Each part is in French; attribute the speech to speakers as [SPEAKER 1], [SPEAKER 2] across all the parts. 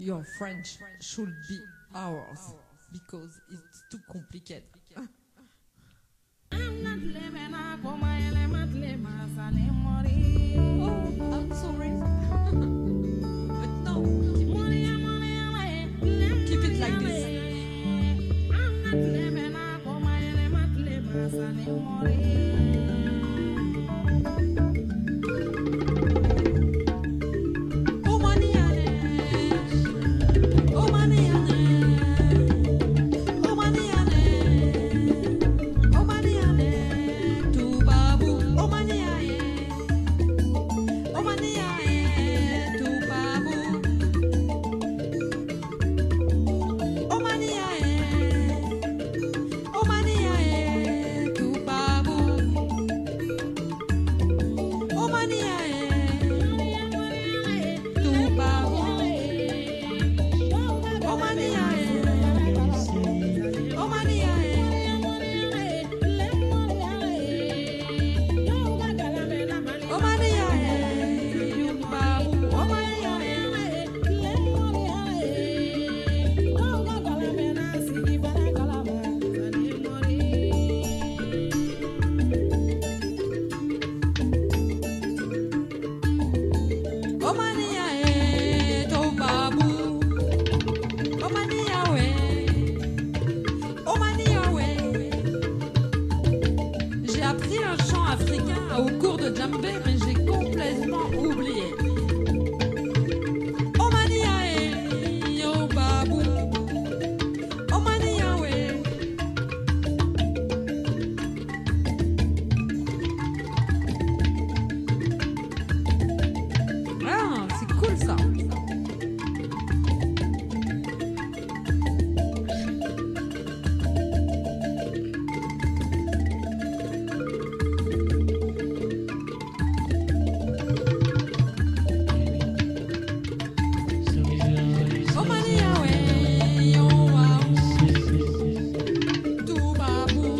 [SPEAKER 1] Your French should be ours because it's too complicated.
[SPEAKER 2] I'm not living up on
[SPEAKER 1] Oh, I'm sorry. But no, keep it like this.
[SPEAKER 2] I'm not living up on
[SPEAKER 1] Oh, money, oh, money, oh, money, oh, money, to babu, oh, money, oh, money, to babu, oh, money, oh, money, to babu, oh, money, to babu. J'ai appris un chant africain au cours de djembé, mais j'ai complètement oublié. Oh maniae, oh babou, oh maniae. Ah, c'est cool ça. Oh maniae, oh wow, tout babou.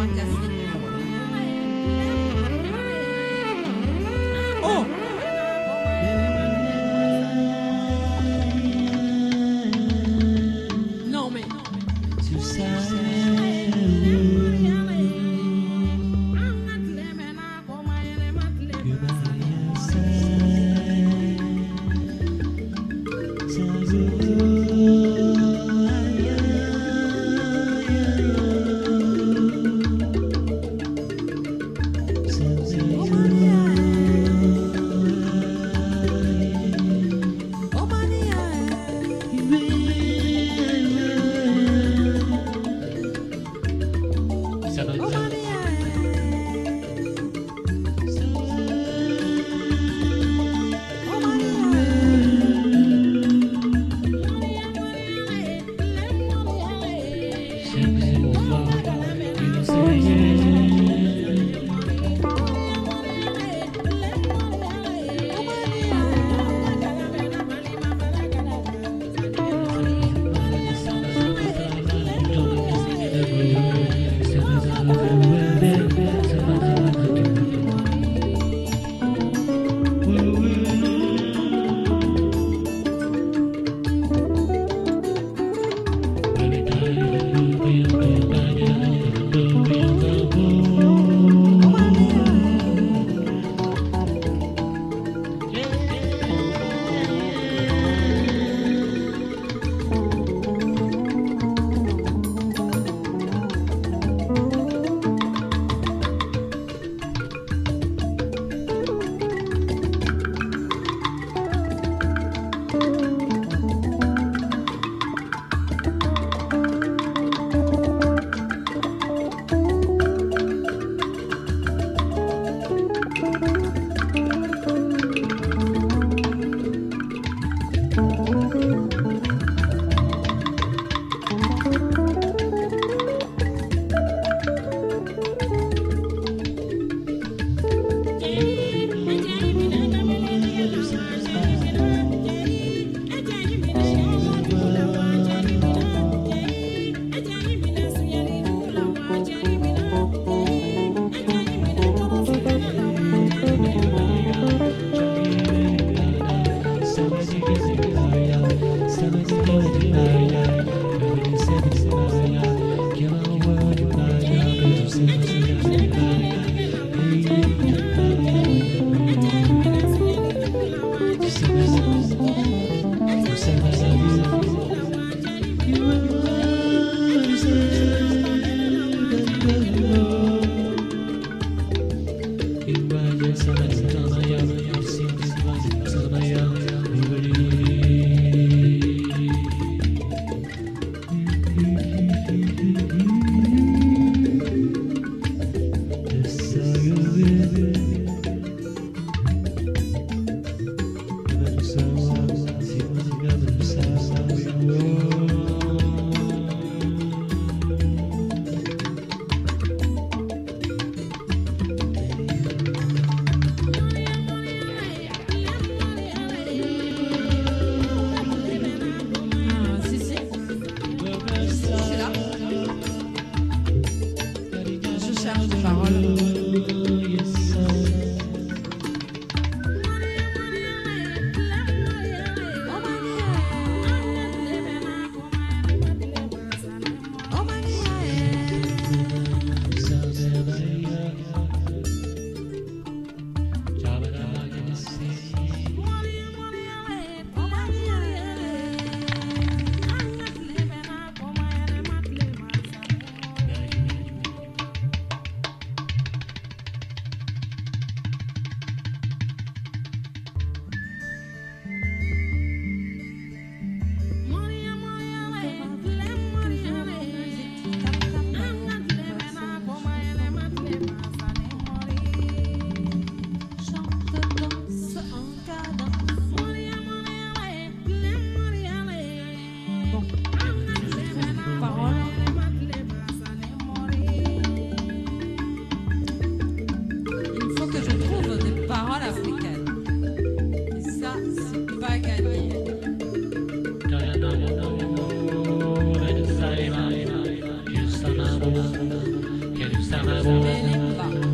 [SPEAKER 1] bras cassés. Oh! Non mais...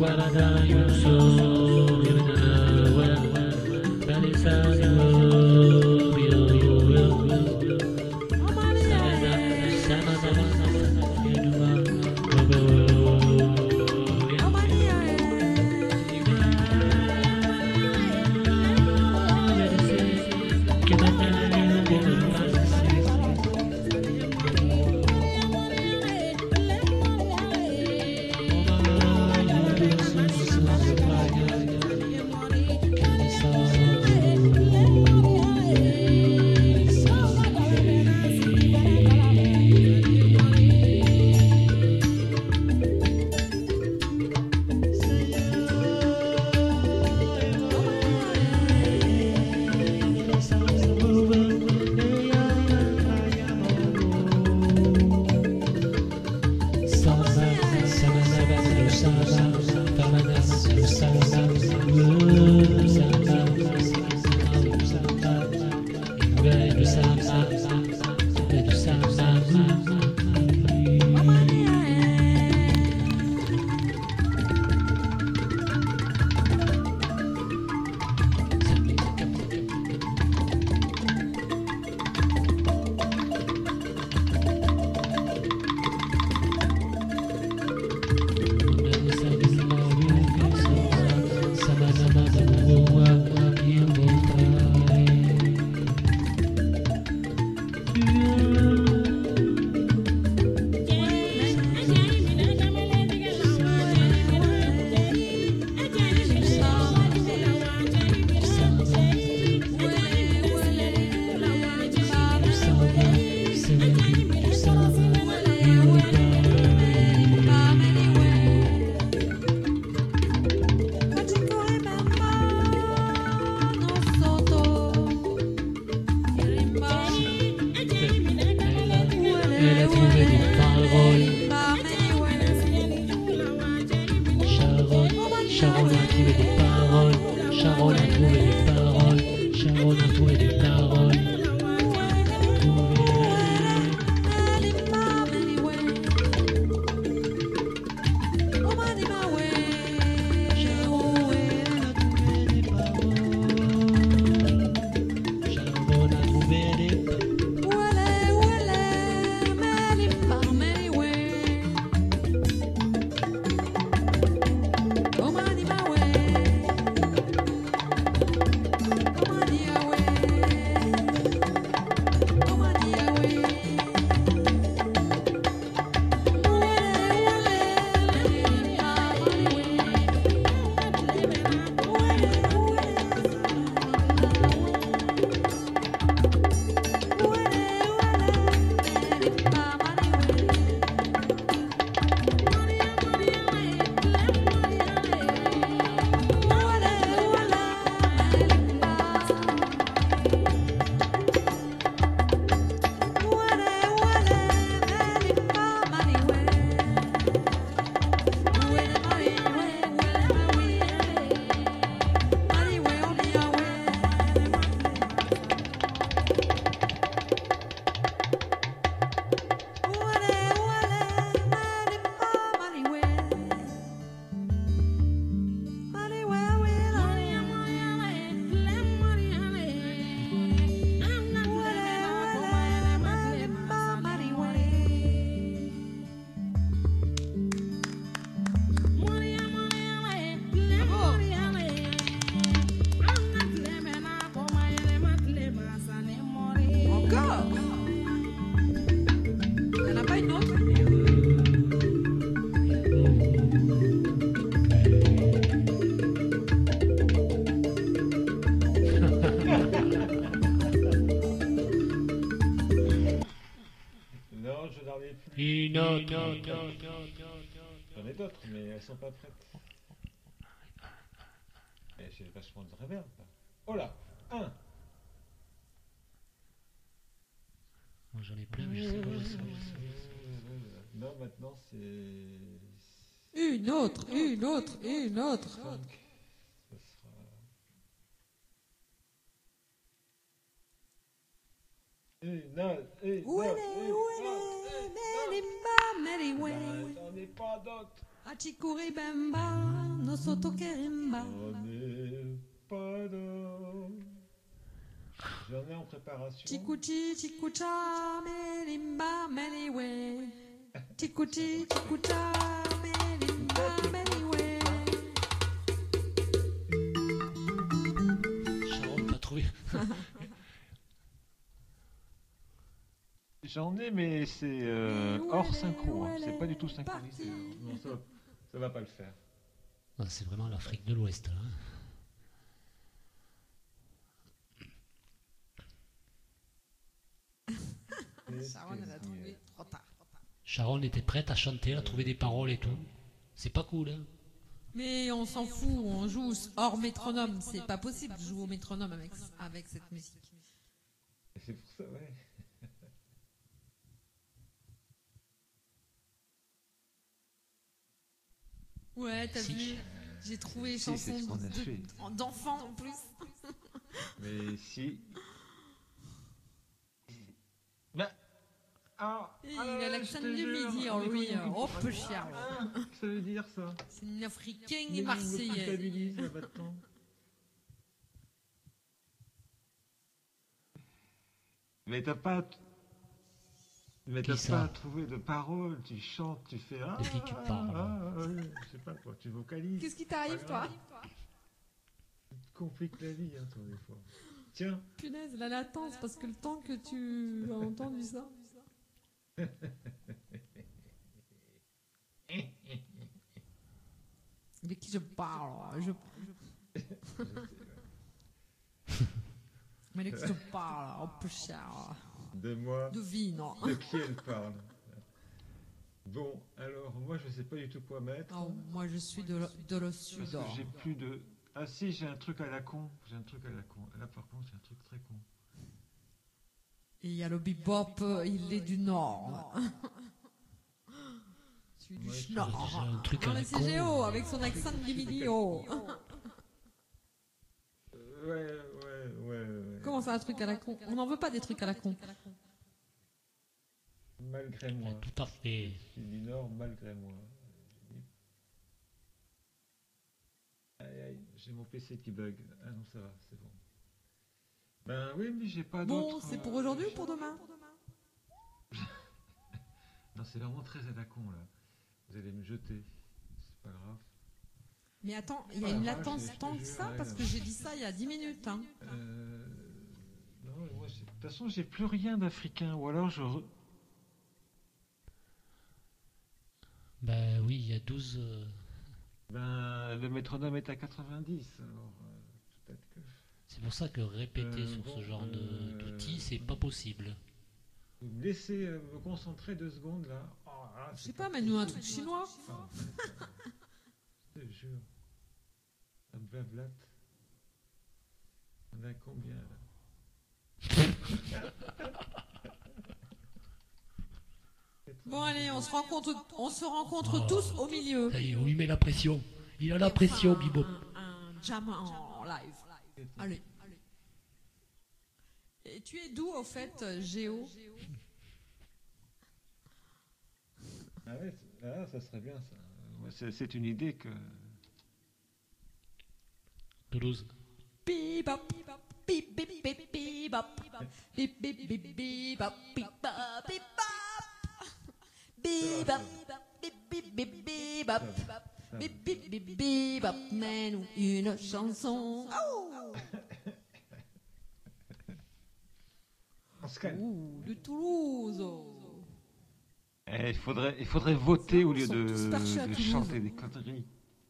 [SPEAKER 3] Une autre.
[SPEAKER 4] J'en ai d'autres, mais elles sont pas prêtes. Et j'ai vachement de reverb. Oh là, un.
[SPEAKER 3] Moi j'en ai plein, mais je sais pas.
[SPEAKER 4] Non, maintenant c'est.
[SPEAKER 1] Une autre, une autre, une autre.
[SPEAKER 4] Funk. Ça sera. Une autre, une
[SPEAKER 1] Où elle
[SPEAKER 4] autre,
[SPEAKER 1] est,
[SPEAKER 4] une
[SPEAKER 1] où elle
[SPEAKER 4] autre,
[SPEAKER 1] est,
[SPEAKER 4] une
[SPEAKER 1] Mary
[SPEAKER 4] autre.
[SPEAKER 1] Bam, Mary
[SPEAKER 4] Bah,
[SPEAKER 1] Way.
[SPEAKER 4] j'en ai pas d'autres.
[SPEAKER 1] Achikuri Bamba. Nosoto Kerimba.
[SPEAKER 4] On n'est pas d'or. J'en ai en préparation.
[SPEAKER 1] Chikuchi, chikucha, melimba, meliwe. Chikuchi, chikucha, melimba, meliwe.
[SPEAKER 3] Sharon, t'as trouvé?
[SPEAKER 4] J'en ai, mais c'est hors synchro. Hein. C'est pas du tout synchronisé. Non, ça va pas le faire.
[SPEAKER 3] Ah, c'est vraiment l'Afrique de l'Ouest, là.
[SPEAKER 1] Sharon, elle a trouvé trop tard.
[SPEAKER 3] Sharon était prête à chanter, à trouver des paroles et tout. C'est pas cool, hein?
[SPEAKER 1] Mais on s'en fout, on joue hors métronome. C'est pas possible de jouer au métronome avec cette musique.
[SPEAKER 4] Et c'est pour ça, ouais.
[SPEAKER 1] Ouais, t'as
[SPEAKER 3] Si.
[SPEAKER 1] vu, j'ai trouvé
[SPEAKER 4] Si, c'est
[SPEAKER 1] chansons
[SPEAKER 4] ce qu'on a fait.
[SPEAKER 1] d'enfants en plus.
[SPEAKER 4] Mais si. Bah. Ah,
[SPEAKER 1] Il a l'accent du midi,
[SPEAKER 4] oh
[SPEAKER 1] lui. Oh, peu cher.
[SPEAKER 4] Qu'est-ce que ça veut dire ça?
[SPEAKER 1] C'est une africaine
[SPEAKER 4] Mais
[SPEAKER 1] et
[SPEAKER 4] il me
[SPEAKER 1] marseillaise.
[SPEAKER 4] culpabilise, là, maintenant. Mais t'as pas. Mais
[SPEAKER 3] Qui
[SPEAKER 4] t'as
[SPEAKER 3] ça?
[SPEAKER 4] pas trouvé de paroles, tu chantes, tu fais. Ah,
[SPEAKER 3] De qui tu parles?
[SPEAKER 4] ouais, je sais pas quoi, tu vocalises.
[SPEAKER 1] Qu'est-ce qui t'arrive,
[SPEAKER 4] Pas
[SPEAKER 1] toi?
[SPEAKER 4] grave. Tu te compliques la vie, hein, toi, des fois. Tiens,
[SPEAKER 1] Punaise, la latence, parce que le temps que tu as entendu ça. De qui je parle? Mais de qui je parle? Oh, peu cher.
[SPEAKER 4] de moi,
[SPEAKER 1] De vie, non.
[SPEAKER 4] de qui elle parle. Bon, alors, moi, je sais pas du tout quoi mettre.
[SPEAKER 1] Oh, moi, je suis de le sud.
[SPEAKER 4] Parce que j'ai plus de. Ah si, j'ai un truc à la con. J'ai un truc à la con. Là, par contre, j'ai un truc très con.
[SPEAKER 1] Et il y a le bebop, il est du nord. Celui du
[SPEAKER 4] Moi,
[SPEAKER 3] J'ai
[SPEAKER 1] nord.
[SPEAKER 3] un truc à
[SPEAKER 1] Non,
[SPEAKER 3] la
[SPEAKER 1] mais c'est
[SPEAKER 3] con.
[SPEAKER 1] Géo, avec son accent du milieu.
[SPEAKER 4] Ouais.
[SPEAKER 1] Comment ça, un truc à la con? On n'en veut pas des trucs à la con.
[SPEAKER 4] Malgré moi.
[SPEAKER 3] Tout à fait.
[SPEAKER 4] Je suis du Nord malgré moi. Aïe, j'ai mon PC qui bug. Ah non, ça va, c'est bon. Ben oui, mais j'ai pas
[SPEAKER 1] Bon,
[SPEAKER 4] d'autres.
[SPEAKER 1] c'est pour aujourd'hui ou pour demain?
[SPEAKER 4] Non, c'est vraiment très à la con là. Vous allez me jeter. C'est pas grave.
[SPEAKER 1] Mais attends, il y a
[SPEAKER 4] Oh la
[SPEAKER 1] une
[SPEAKER 4] vache,
[SPEAKER 1] latence
[SPEAKER 4] je te
[SPEAKER 1] tant que
[SPEAKER 4] jure,
[SPEAKER 1] ça,
[SPEAKER 4] ouais,
[SPEAKER 1] parce
[SPEAKER 4] là.
[SPEAKER 1] que j'ai dit ça il y a 10 minutes. Hein.
[SPEAKER 4] Non, mais moi, de toute façon, j'ai plus rien d'africain. Ou alors je.
[SPEAKER 3] Ben oui, il y a 12.
[SPEAKER 4] Ben, le métronome est à 90. Alors, peut-être que.
[SPEAKER 3] C'est pour ça que répéter sur
[SPEAKER 4] bon,
[SPEAKER 3] ce genre d'outil, c'est pas possible.
[SPEAKER 4] Vous me laissez me concentrer 2 secondes là. Oh, là,
[SPEAKER 1] Je sais pas, mais nous un truc chinois.
[SPEAKER 4] Ah, je te jure. Ça me blablate. On a combien là?
[SPEAKER 1] Bon allez, on se rencontre
[SPEAKER 3] Oh.
[SPEAKER 1] tous au milieu.
[SPEAKER 3] Ça y est, on lui met la pression. Il a la pression, Bibop.
[SPEAKER 1] Un jam en live. Allez. Et tu es d'où au fait, Géo?
[SPEAKER 4] Ah ouais, ça serait bien ça. Ouais, c'est une idée que.
[SPEAKER 3] Toulouse.
[SPEAKER 1] Bebop, bip bip bip bebop, bip bip bip bebop, bebop, bebop, bebop, bip bip bip bebop, bip bip bip bebop, mets-nous une chanson. Oh,
[SPEAKER 4] On se calme.
[SPEAKER 1] ouh, de Toulouse.
[SPEAKER 4] Il faudrait voter au lieu
[SPEAKER 1] Ils sont tous perchés à
[SPEAKER 4] de
[SPEAKER 1] Toulouse.
[SPEAKER 4] chanter des conneries.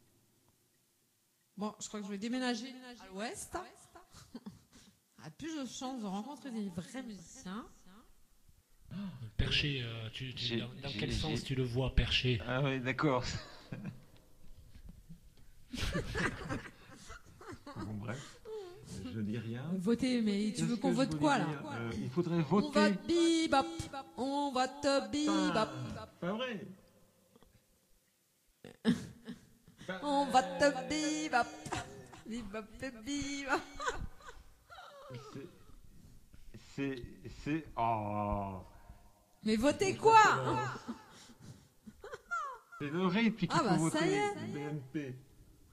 [SPEAKER 1] Bon, je crois que je vais déménager à l'ouest. A plus de chances de rencontrer des vrais musiciens.
[SPEAKER 3] Perché, dans quel sens tu le vois, Perché?
[SPEAKER 4] Ah oui, d'accord. Bon, bref. Je dis rien.
[SPEAKER 1] Voter, mais tu
[SPEAKER 4] Qu'est-ce
[SPEAKER 1] veux
[SPEAKER 4] que
[SPEAKER 1] qu'on
[SPEAKER 4] je
[SPEAKER 1] vote
[SPEAKER 4] voulais
[SPEAKER 1] quoi
[SPEAKER 4] dire
[SPEAKER 1] là?
[SPEAKER 4] Il faudrait
[SPEAKER 1] On
[SPEAKER 4] voter.
[SPEAKER 1] va bebop, on va te bebop,
[SPEAKER 4] Pas vrai.
[SPEAKER 1] on va te bebop, bebop, bebop.
[SPEAKER 4] C'est. Oh.
[SPEAKER 1] Mais votez quoi?
[SPEAKER 4] C'est le rythme qu'il
[SPEAKER 1] Ah bah,
[SPEAKER 4] faut
[SPEAKER 1] ça
[SPEAKER 4] voter.
[SPEAKER 1] y est.
[SPEAKER 4] BNP.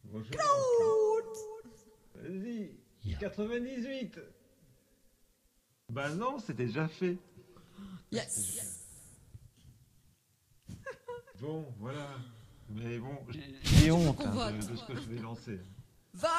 [SPEAKER 4] Bonjour. Vas-y.
[SPEAKER 3] Yeah.
[SPEAKER 4] 98. Bah non, c'était déjà fait.
[SPEAKER 1] Yes.
[SPEAKER 4] Bon, voilà. Mais bon, j'ai honte
[SPEAKER 1] qu'on
[SPEAKER 4] hein,
[SPEAKER 1] vote.
[SPEAKER 4] de ce que je vais lancer.
[SPEAKER 1] Vote.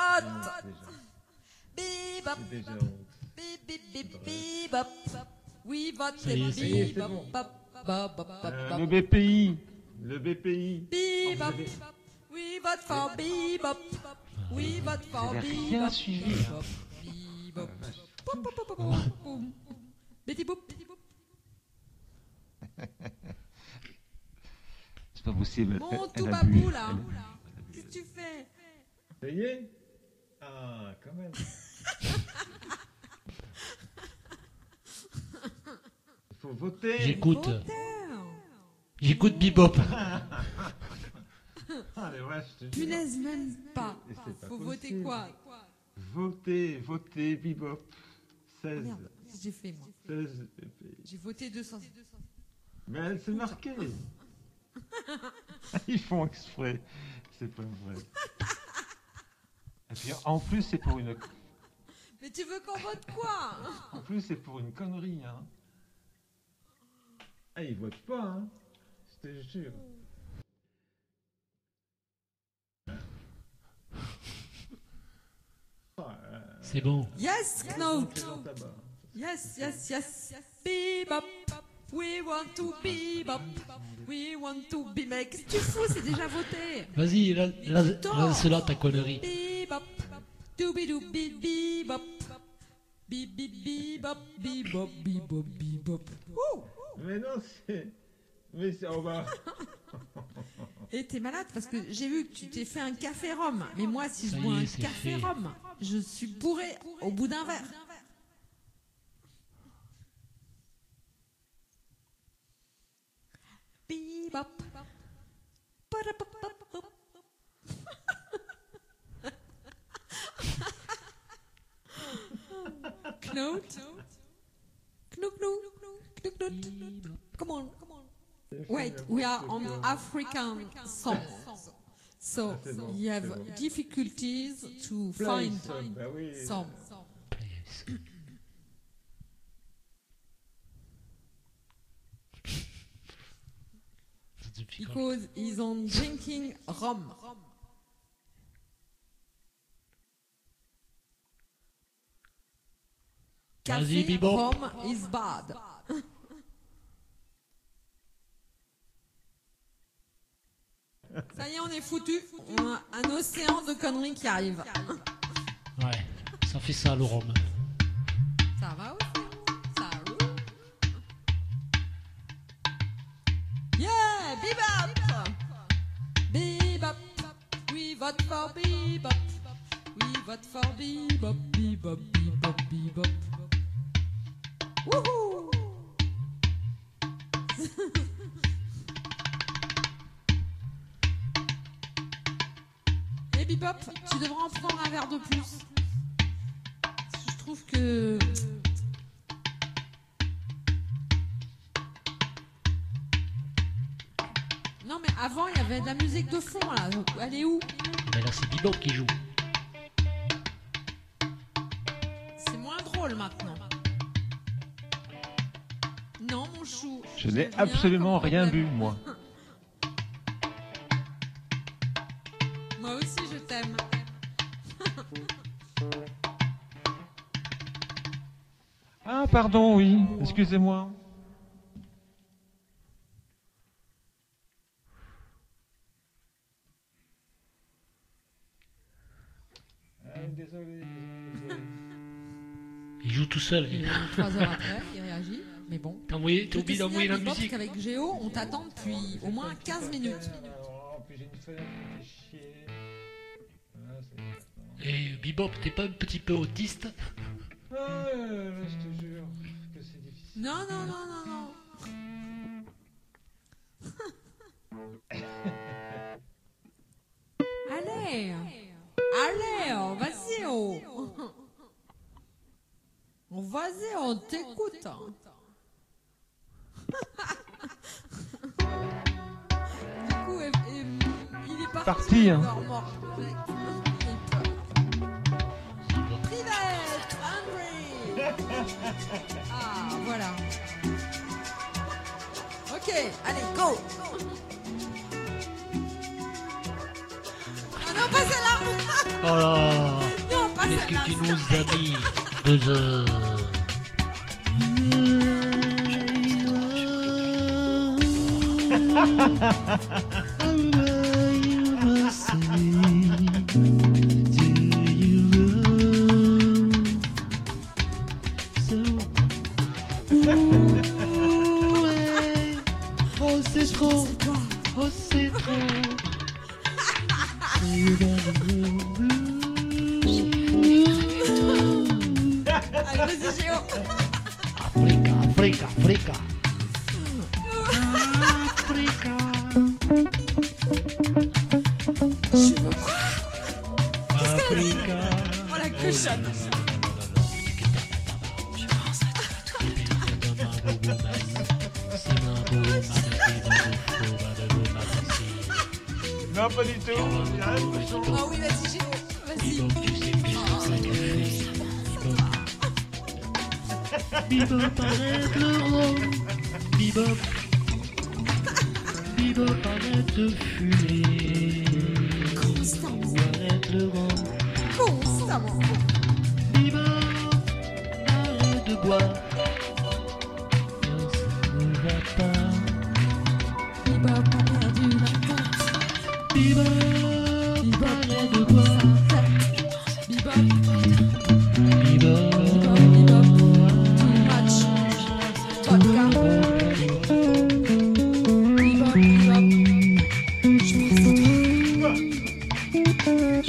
[SPEAKER 4] Déjà.
[SPEAKER 1] Bebop.
[SPEAKER 4] J'ai déjà honte.
[SPEAKER 1] Bip, bip, bip, bebop. Oui, vote.
[SPEAKER 3] Ça y est,
[SPEAKER 4] ça y est, c'est
[SPEAKER 1] Bebop.
[SPEAKER 4] bon.
[SPEAKER 1] Bop, bop, bop, bop,
[SPEAKER 4] Le
[SPEAKER 1] bop.
[SPEAKER 4] BPI. Le BPI.
[SPEAKER 1] Bebop.
[SPEAKER 4] Oh, vous avez-
[SPEAKER 1] We vote for Bebop. We vote for
[SPEAKER 4] Vous avez rien
[SPEAKER 1] Bebop.
[SPEAKER 4] suivi, hein.
[SPEAKER 1] Bebop.
[SPEAKER 4] Ah, vache.
[SPEAKER 1] Pom, pom, pom, pom, pom, pom. Betty boop.
[SPEAKER 4] C'est pas possible.
[SPEAKER 1] Mon
[SPEAKER 4] elle
[SPEAKER 1] tout
[SPEAKER 4] a bu.
[SPEAKER 1] babou là.
[SPEAKER 4] Elle-
[SPEAKER 1] Qu'est-ce que tu fais?
[SPEAKER 4] Ça y est? Ah, quand même. Il faut voter.
[SPEAKER 3] J'écoute.
[SPEAKER 1] Voteur.
[SPEAKER 3] J'écoute Bebop.
[SPEAKER 4] Ah, les vaches, je te jure.
[SPEAKER 1] Punaise, même pas.
[SPEAKER 4] Et c'est pas
[SPEAKER 1] Faut
[SPEAKER 4] possible.
[SPEAKER 1] voter quoi?
[SPEAKER 4] Votez, Bebop. 16.
[SPEAKER 1] Merde, qu'est-ce que j'ai fait moi?
[SPEAKER 4] 16 BPI.
[SPEAKER 1] J'ai voté 200.
[SPEAKER 4] Mais elle s'est marquée. Ils font exprès. C'est pas vrai. Et puis, en plus, c'est pour une...
[SPEAKER 1] Mais tu veux qu'on vote quoi?
[SPEAKER 4] En plus, c'est pour une connerie, hein. Ah, ils votent pas, hein. Je te jure.
[SPEAKER 3] C'est bon.
[SPEAKER 1] Yes,
[SPEAKER 4] C'est
[SPEAKER 1] Knout.
[SPEAKER 4] dans ta barre.
[SPEAKER 1] Yes, yes, yes. Bebop. We want to bebop. We want to be make. Qu'est-ce que tu fous? C'est déjà voté.
[SPEAKER 3] Vas-y, lance-la ta connerie.
[SPEAKER 1] Bebop. Doobie-doobie bebop. Bebop, bebop, bebop, bebop. Ouh.
[SPEAKER 4] Mais non, c'est... Mais c'est en bas.
[SPEAKER 1] Et t'es malade parce que j'ai vu que tu t'es fait un café rhum. Mais moi, si je
[SPEAKER 3] Ça y
[SPEAKER 1] bois
[SPEAKER 3] est,
[SPEAKER 1] un
[SPEAKER 3] c'est
[SPEAKER 1] café
[SPEAKER 3] fait.
[SPEAKER 1] rhum, je suis bourré au bout d'un verre. Bebop. Ba-da-ba-ba-ba. Knout. Knout, knout. Knout, knout. Come on, come on. Wait, we are on African songs. So
[SPEAKER 4] c'est bon,
[SPEAKER 1] you have
[SPEAKER 4] c'est bon.
[SPEAKER 1] difficulties to
[SPEAKER 4] Play
[SPEAKER 1] find
[SPEAKER 4] some, bah oui.
[SPEAKER 1] some.
[SPEAKER 3] C'est difficile.
[SPEAKER 1] Because he's on drinking rum.
[SPEAKER 3] Vas-y,
[SPEAKER 1] Café
[SPEAKER 3] Bebop.
[SPEAKER 1] rum is bad. Ça y est, on est foutu. On a un océan de conneries qui arrive.
[SPEAKER 3] Ouais, ça fait ça le rhum.
[SPEAKER 1] Ça va aussi? Ça roule? Yeah, bebop! Bebop, we vote for bebop. We vote for bebop, bebop, bebop, bebop. Wouhou! Et bebop, tu devrais en prendre un verre de plus. Je trouve que... Non mais avant il y avait de la musique de fond là, elle est où?
[SPEAKER 3] Mais là, c'est Bebop qui joue.
[SPEAKER 1] C'est moins drôle maintenant. Non mon chou.
[SPEAKER 4] Je n'ai
[SPEAKER 1] J'ai
[SPEAKER 4] absolument
[SPEAKER 1] comme
[SPEAKER 4] rien
[SPEAKER 1] problème.
[SPEAKER 4] bu, moi.
[SPEAKER 1] Moi aussi je t'aime.
[SPEAKER 4] Ah, pardon, oui. Excusez-moi. Désolé.
[SPEAKER 3] Il joue tout seul.
[SPEAKER 1] Et 3 heures après, il réagit, mais bon.
[SPEAKER 3] T'as
[SPEAKER 1] Je
[SPEAKER 3] oublié
[SPEAKER 1] te
[SPEAKER 3] d'envoyer la
[SPEAKER 1] signale, Bebop,
[SPEAKER 3] musique.
[SPEAKER 1] qu'avec Géo, on t'attend depuis au moins 15 minutes.
[SPEAKER 4] Puis j'ai une fenêtre qui fait chier. Ah, c'est...
[SPEAKER 3] Et Bebop, t'es pas un petit peu autiste?
[SPEAKER 4] Ah, là, je te jure que c'est difficile.
[SPEAKER 1] Non, non, non, non, non. Allez, allez, oh, vas-y, oh. Oh, vas-y, on t'écoute. Du coup, il est
[SPEAKER 4] Parti, hein.
[SPEAKER 1] mort. Ah, voilà. Ok, allez, go. Ah non, pas celle-là.
[SPEAKER 3] Oh là,
[SPEAKER 1] Non, pas
[SPEAKER 3] qu'est-ce
[SPEAKER 1] celle-là.
[SPEAKER 3] que tu nous as mis 2 heures.
[SPEAKER 5] Oh c'est trop, oh c'est trop.
[SPEAKER 1] Allez, vas-y, Géo.
[SPEAKER 3] Africa, Africa, Africa. Africa.
[SPEAKER 1] Je veux quoi?
[SPEAKER 3] Africa.
[SPEAKER 1] Oh, la cochonne.
[SPEAKER 4] Non, pas du tout. Il y a rien de chaud.
[SPEAKER 1] Oh oui, vas-y, Géo. Vas-y.
[SPEAKER 3] Bebop arrête le rhum. Bebop. Bebop arrête de fumer.
[SPEAKER 1] Constamment.
[SPEAKER 3] Arrête le rhum.
[SPEAKER 1] Constamment.
[SPEAKER 3] Bebop arrête de boire. Ça ne va pas.
[SPEAKER 1] Bebop a perdu la tête.
[SPEAKER 3] Bebop arrête de boire.
[SPEAKER 1] Bebop.
[SPEAKER 3] Bebop.
[SPEAKER 1] Bebop. Too much. Vodka. Bebop. Bebop. Je pense à toi.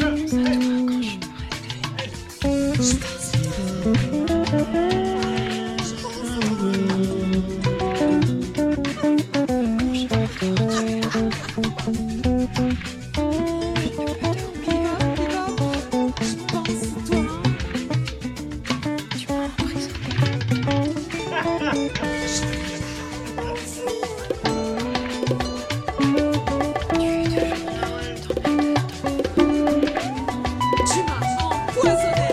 [SPEAKER 1] Tu m'as empoisonné.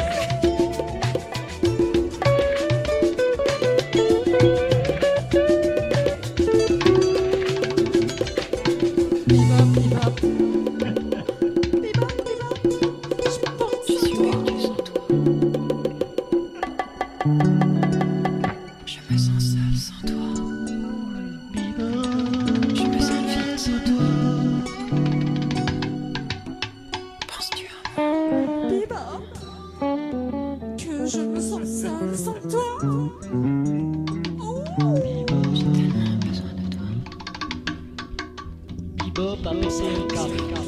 [SPEAKER 1] Bebop, bebop. Bebop, bebop. Je pense à toi.
[SPEAKER 2] Je me sens seule sans toi. Je me sens vide sans toi. Penses-tu à moi?
[SPEAKER 1] Bebop. Que je me sens seule sans toi. Oh.
[SPEAKER 2] J'ai tellement besoin de toi.
[SPEAKER 3] Bebop a baissé le câble.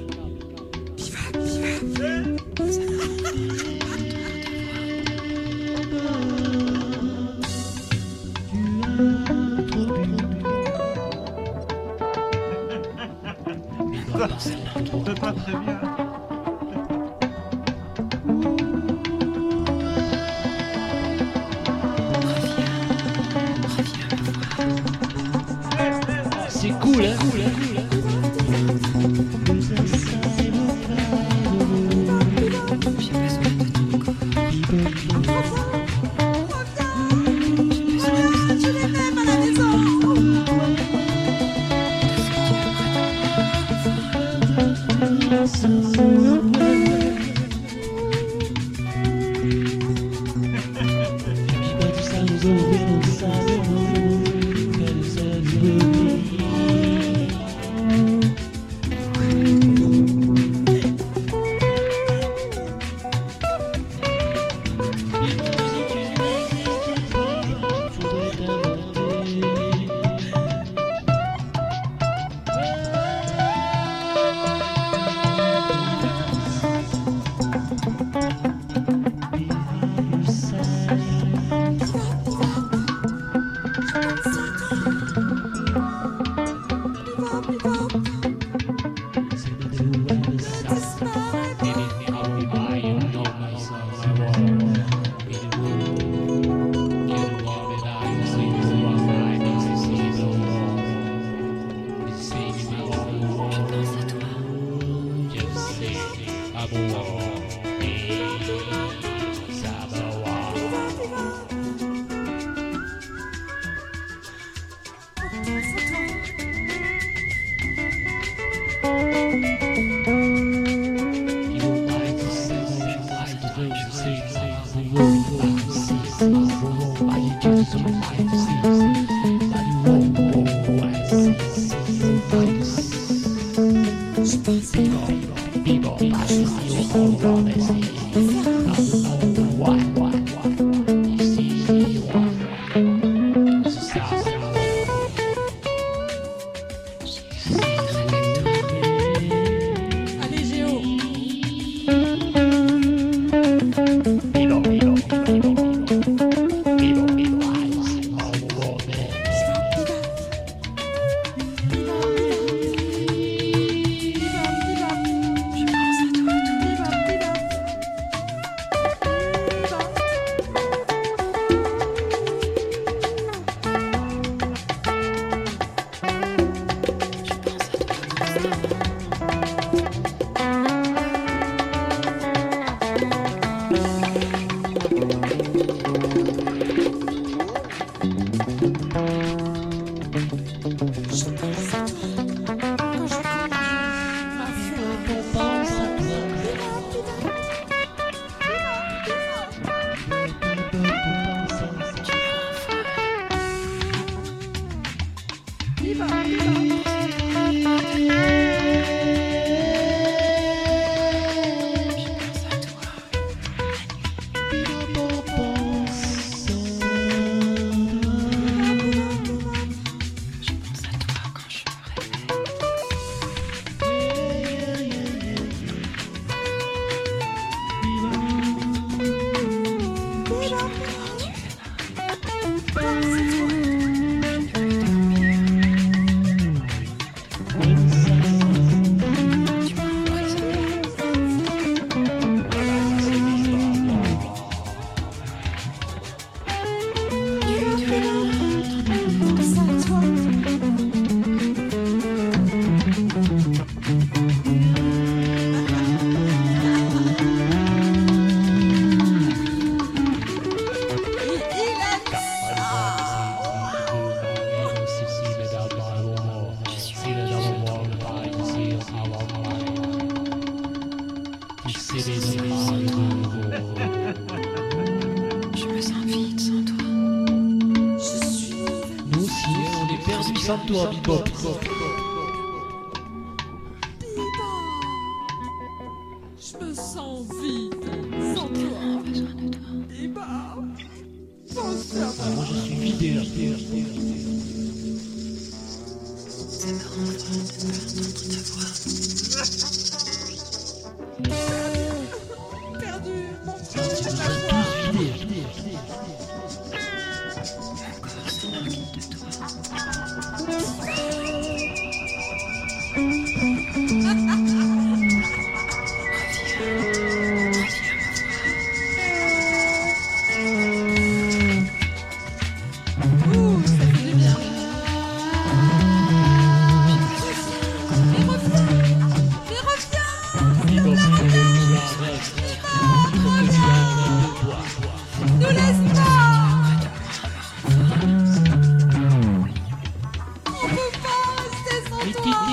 [SPEAKER 4] C'est pas très bien.
[SPEAKER 3] C'est cool, hein?
[SPEAKER 2] J'ai besoin de ton corps.
[SPEAKER 1] Je les même à la maison. Allez, Géo.
[SPEAKER 2] Je pense à toi, Je pense à toi constamment.
[SPEAKER 1] Je pense à toi quand je conduis ma femme.
[SPEAKER 2] Tu me rends folle. Je pense à toi la nuit. Je pense à toi quand je me réveille. Quand tu es là, je ne peux dormir. Tu m'as emprisonné. Tu es là,
[SPEAKER 1] Pense à toi.
[SPEAKER 2] je me sens vide sans toi.
[SPEAKER 1] Je suis
[SPEAKER 3] Nous aussi, on est perdus sans toi, Bebop.
[SPEAKER 1] Je me sens vide sans
[SPEAKER 2] J'ai
[SPEAKER 1] toi.
[SPEAKER 2] tellement besoin de toi.
[SPEAKER 1] Biba. Pense à
[SPEAKER 3] Ah, moi, je suis vidé là.
[SPEAKER 2] Ça me rend folle de ne pas entendre ta voix.
[SPEAKER 1] perdu mon
[SPEAKER 3] Nous
[SPEAKER 1] train.
[SPEAKER 3] sommes tous vidés.
[SPEAKER 2] Mon corps s'éloigne de toi. Reviens,
[SPEAKER 1] Ouh, ça fait du bien. Mais reviens. Mais reviens.
[SPEAKER 3] Bebop,
[SPEAKER 1] Nous laisse pas. On peut pas rester sans toi.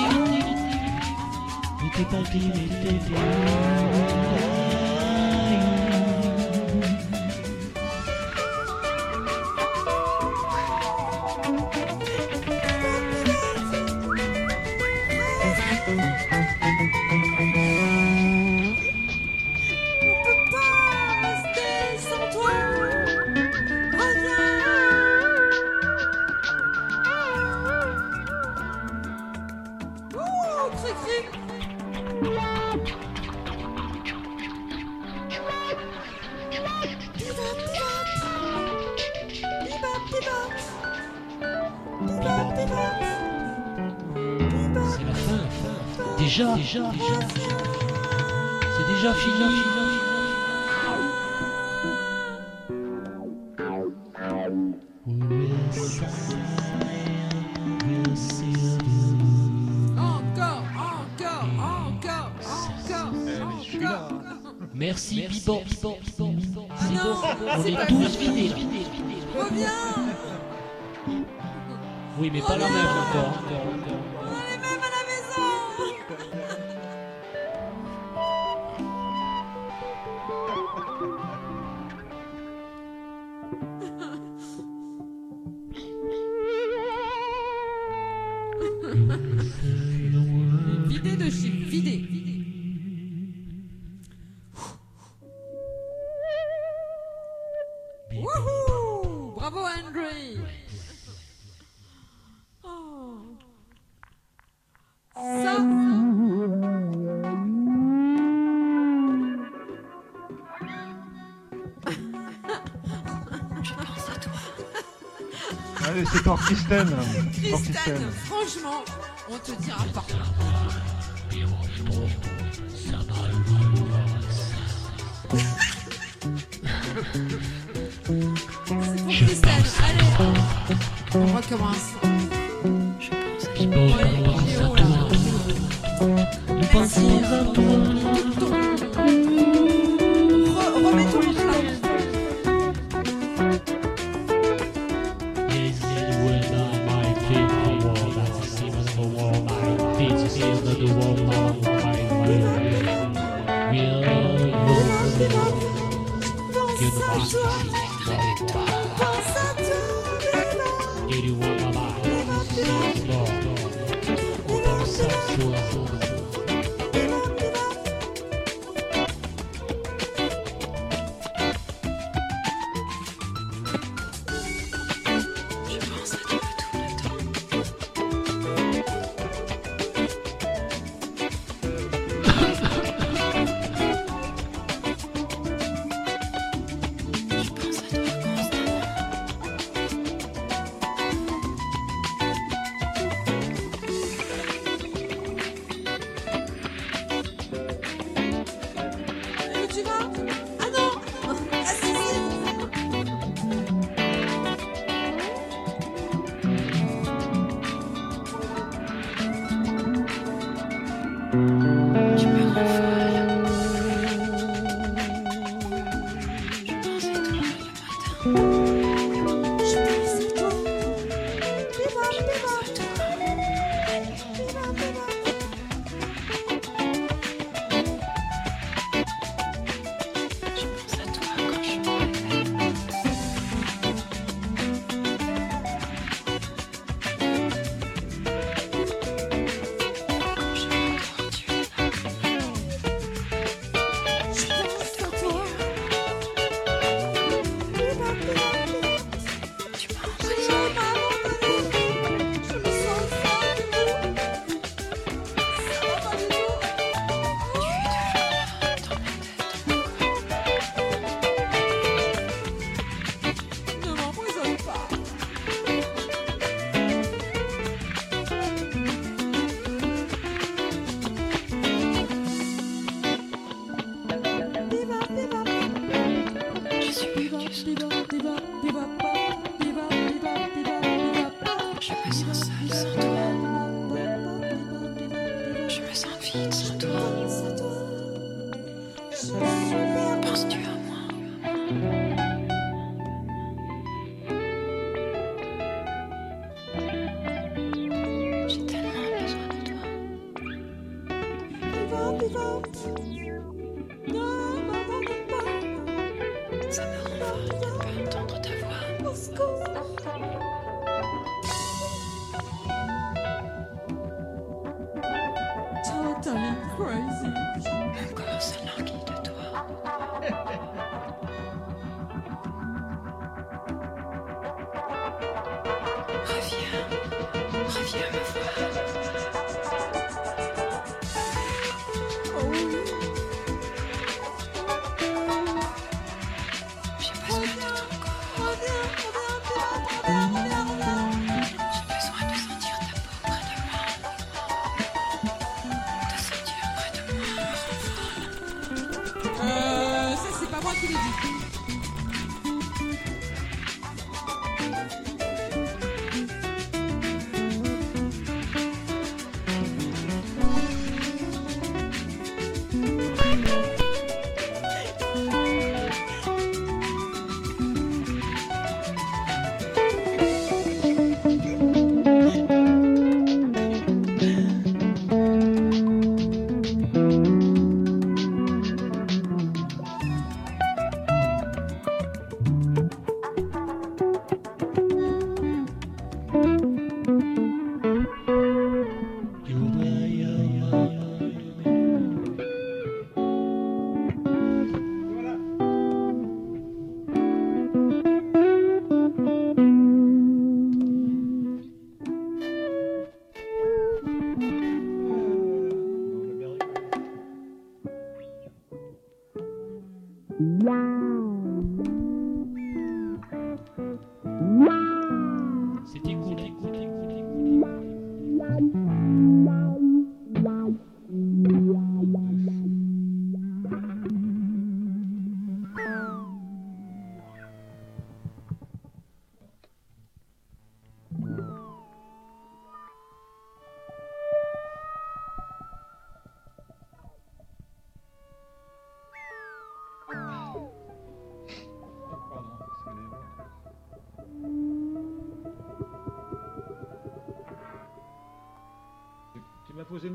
[SPEAKER 1] On peut pas rester sans toi. Reviens. Ouh, cri-cri.
[SPEAKER 3] c'est la fin. Déjà. C'est déjà fini. Merci, Bebop. C'est bon, on est tous vidés là.
[SPEAKER 1] Reviens.
[SPEAKER 3] Oui, mais pas la même encore.
[SPEAKER 1] On est même à la maison. Vidé de chiffres, vidé.
[SPEAKER 4] Allez, c'est pour Kristen. Pour
[SPEAKER 1] Christine, franchement, on te dira pas. Christine, allez, on recommence. Remets ton micro. Tu vas? Ah non! Ah si,
[SPEAKER 2] Tu me rends folle. Je pense à toi le matin.
[SPEAKER 1] je pense à toi. Biba, biba, biba, biba.
[SPEAKER 2] Je pense à toi quand je me réveille. Quand je m'endors, tu es là.
[SPEAKER 1] Je pense à toi. Biba, biba, biba.
[SPEAKER 2] Tu m'as
[SPEAKER 1] Je
[SPEAKER 2] embrassé.
[SPEAKER 1] m'abandonne. Je me sens folle du tout. Ça va pas du tout.
[SPEAKER 2] Tu es toujours là, dans ma tête.
[SPEAKER 1] Ne m'empoisonne pas. Biba, biba,
[SPEAKER 2] Je suis perdue sans toi.
[SPEAKER 1] biba, biba, biba, biba, biba, biba,
[SPEAKER 2] Je me sens seule sans toi. Je me sens vide sans toi. Penses-tu à moi? J'ai tellement besoin de toi. Ça me rend folle de ne pas entendre ta voix.
[SPEAKER 1] Totally crazy.
[SPEAKER 2] Mon corps s'alanguit de toi. Reviens, reviens me voir.
[SPEAKER 1] Oh oui.
[SPEAKER 2] J'ai besoin de ton corps.
[SPEAKER 1] Reviens, reviens.
[SPEAKER 2] J'ai besoin de sentir ta peau près de moi. De sentir près de moi me rend folle.
[SPEAKER 1] Ça c'est pas moi qui l'ai dit.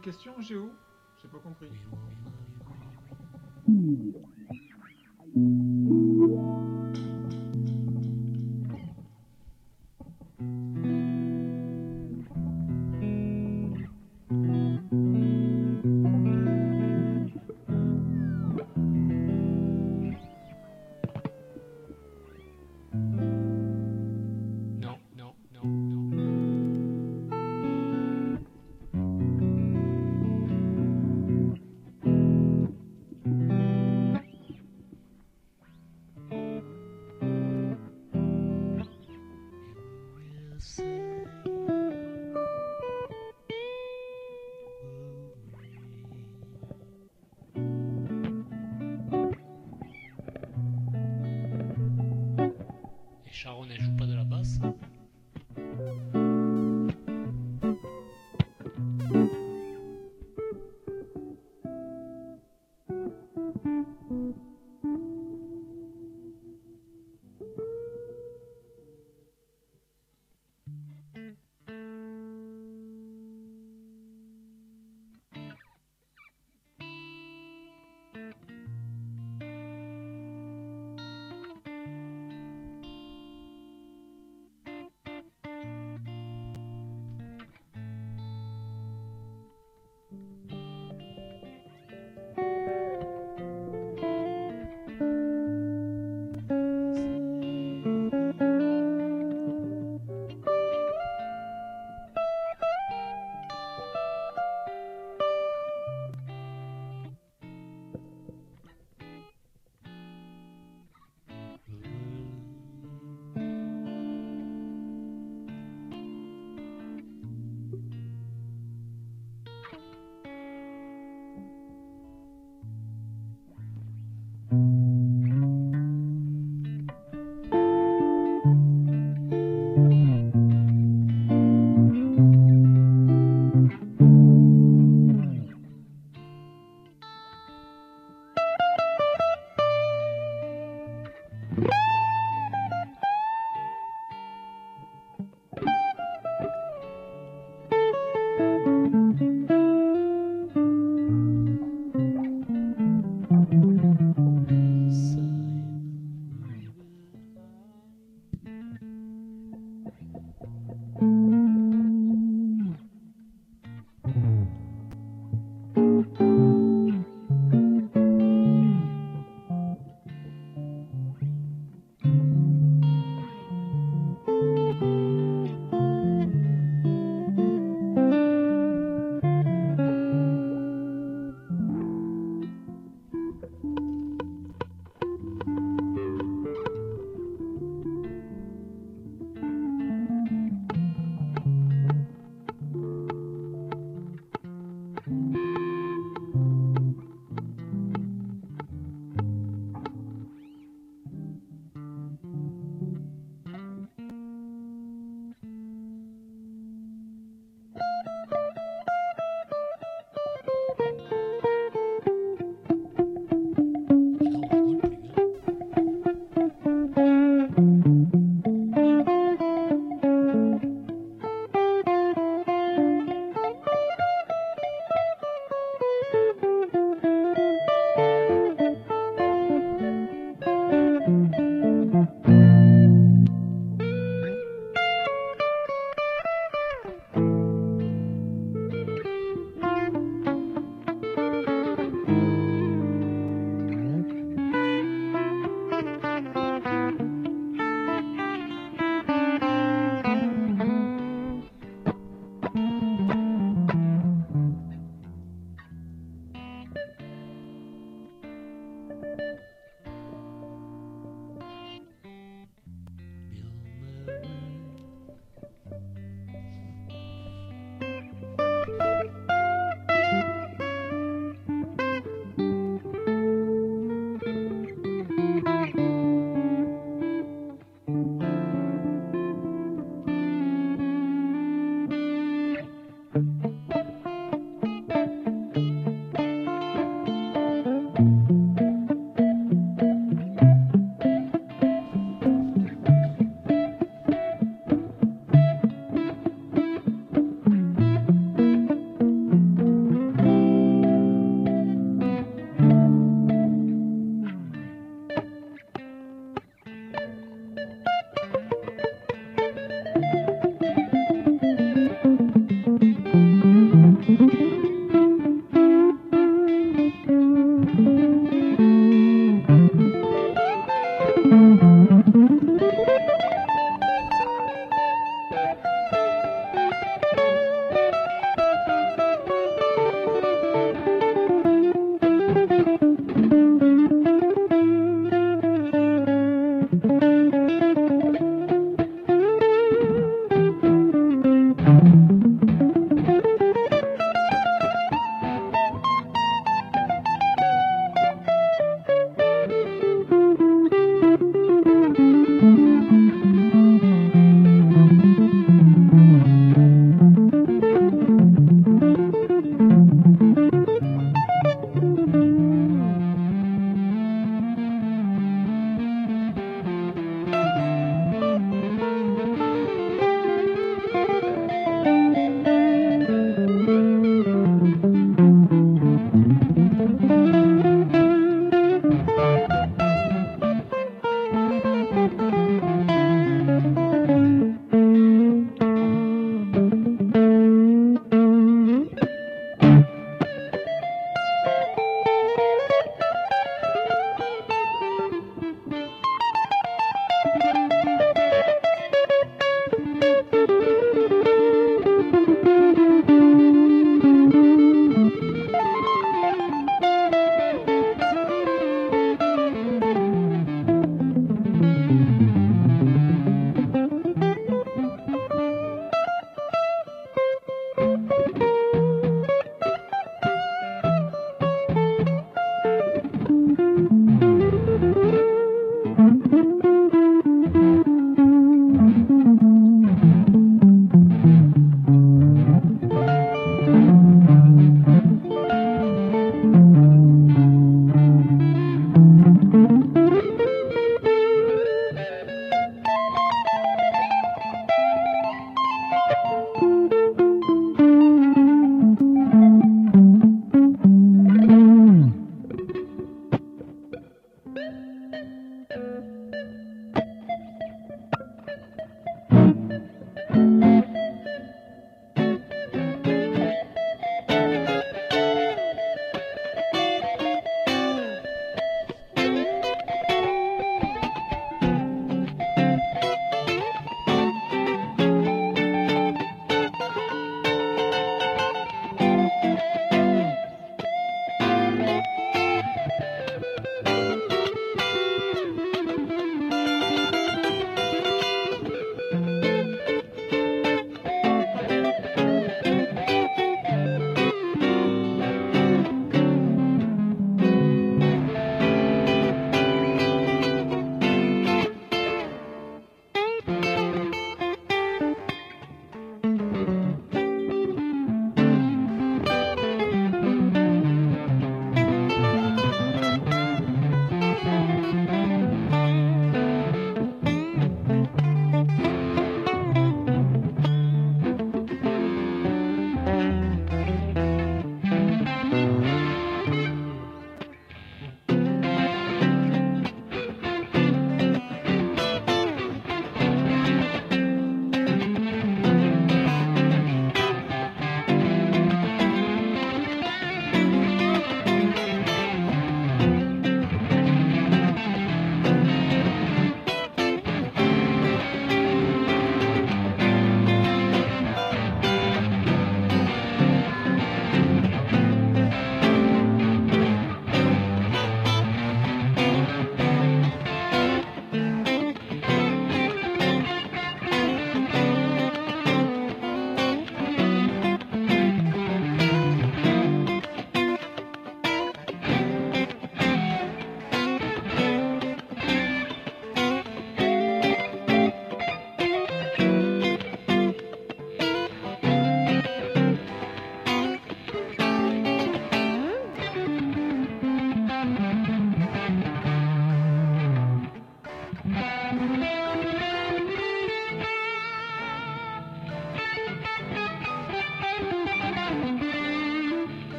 [SPEAKER 4] question, Géo? J'ai pas compris.
[SPEAKER 3] Non, non, non, non. Et Sharon, elle joue pas de la basse.